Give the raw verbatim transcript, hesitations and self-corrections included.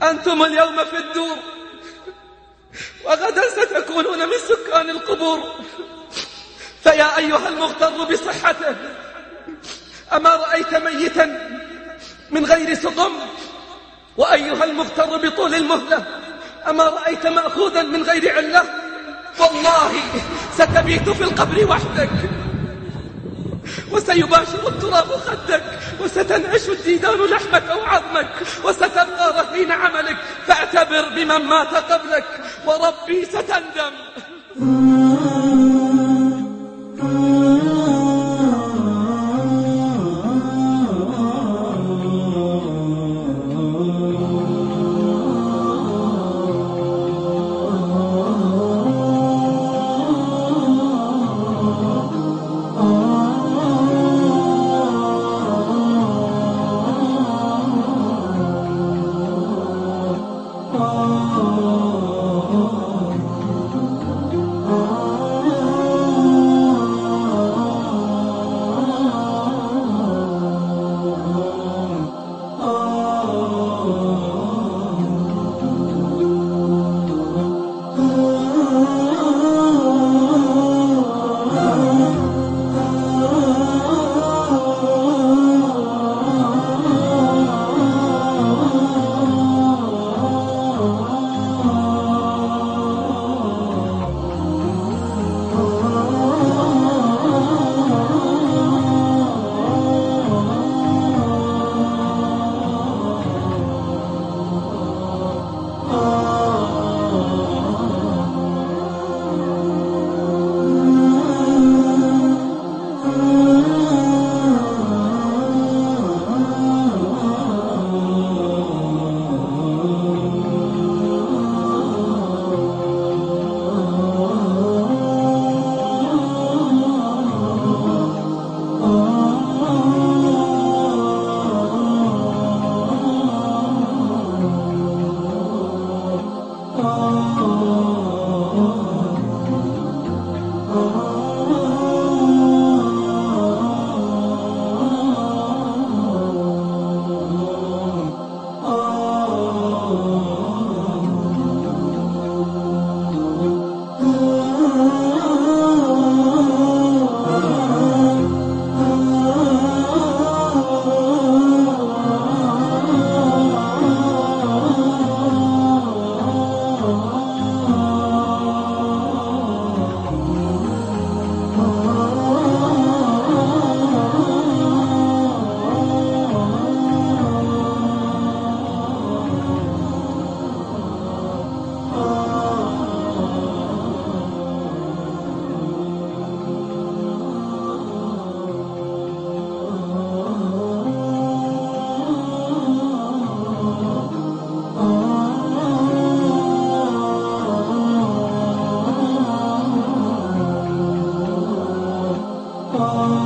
أنتم اليوم في الدور، وغدا ستكونون من سكان القبور. فيا أيها المغتر بصحته، أما رأيت ميتا من غير سقم؟ وأيها المغتر بطول المهلة، أما رأيت مأخوذا من غير علة؟ والله ستبيت في القبر وحدك، وسيباشر التراب خدك، وستنعش الديدان لحمك وعظمك، وستبقى رهين عملك. فاعتبر بمن مات قبلك، وربي ستندم. Oh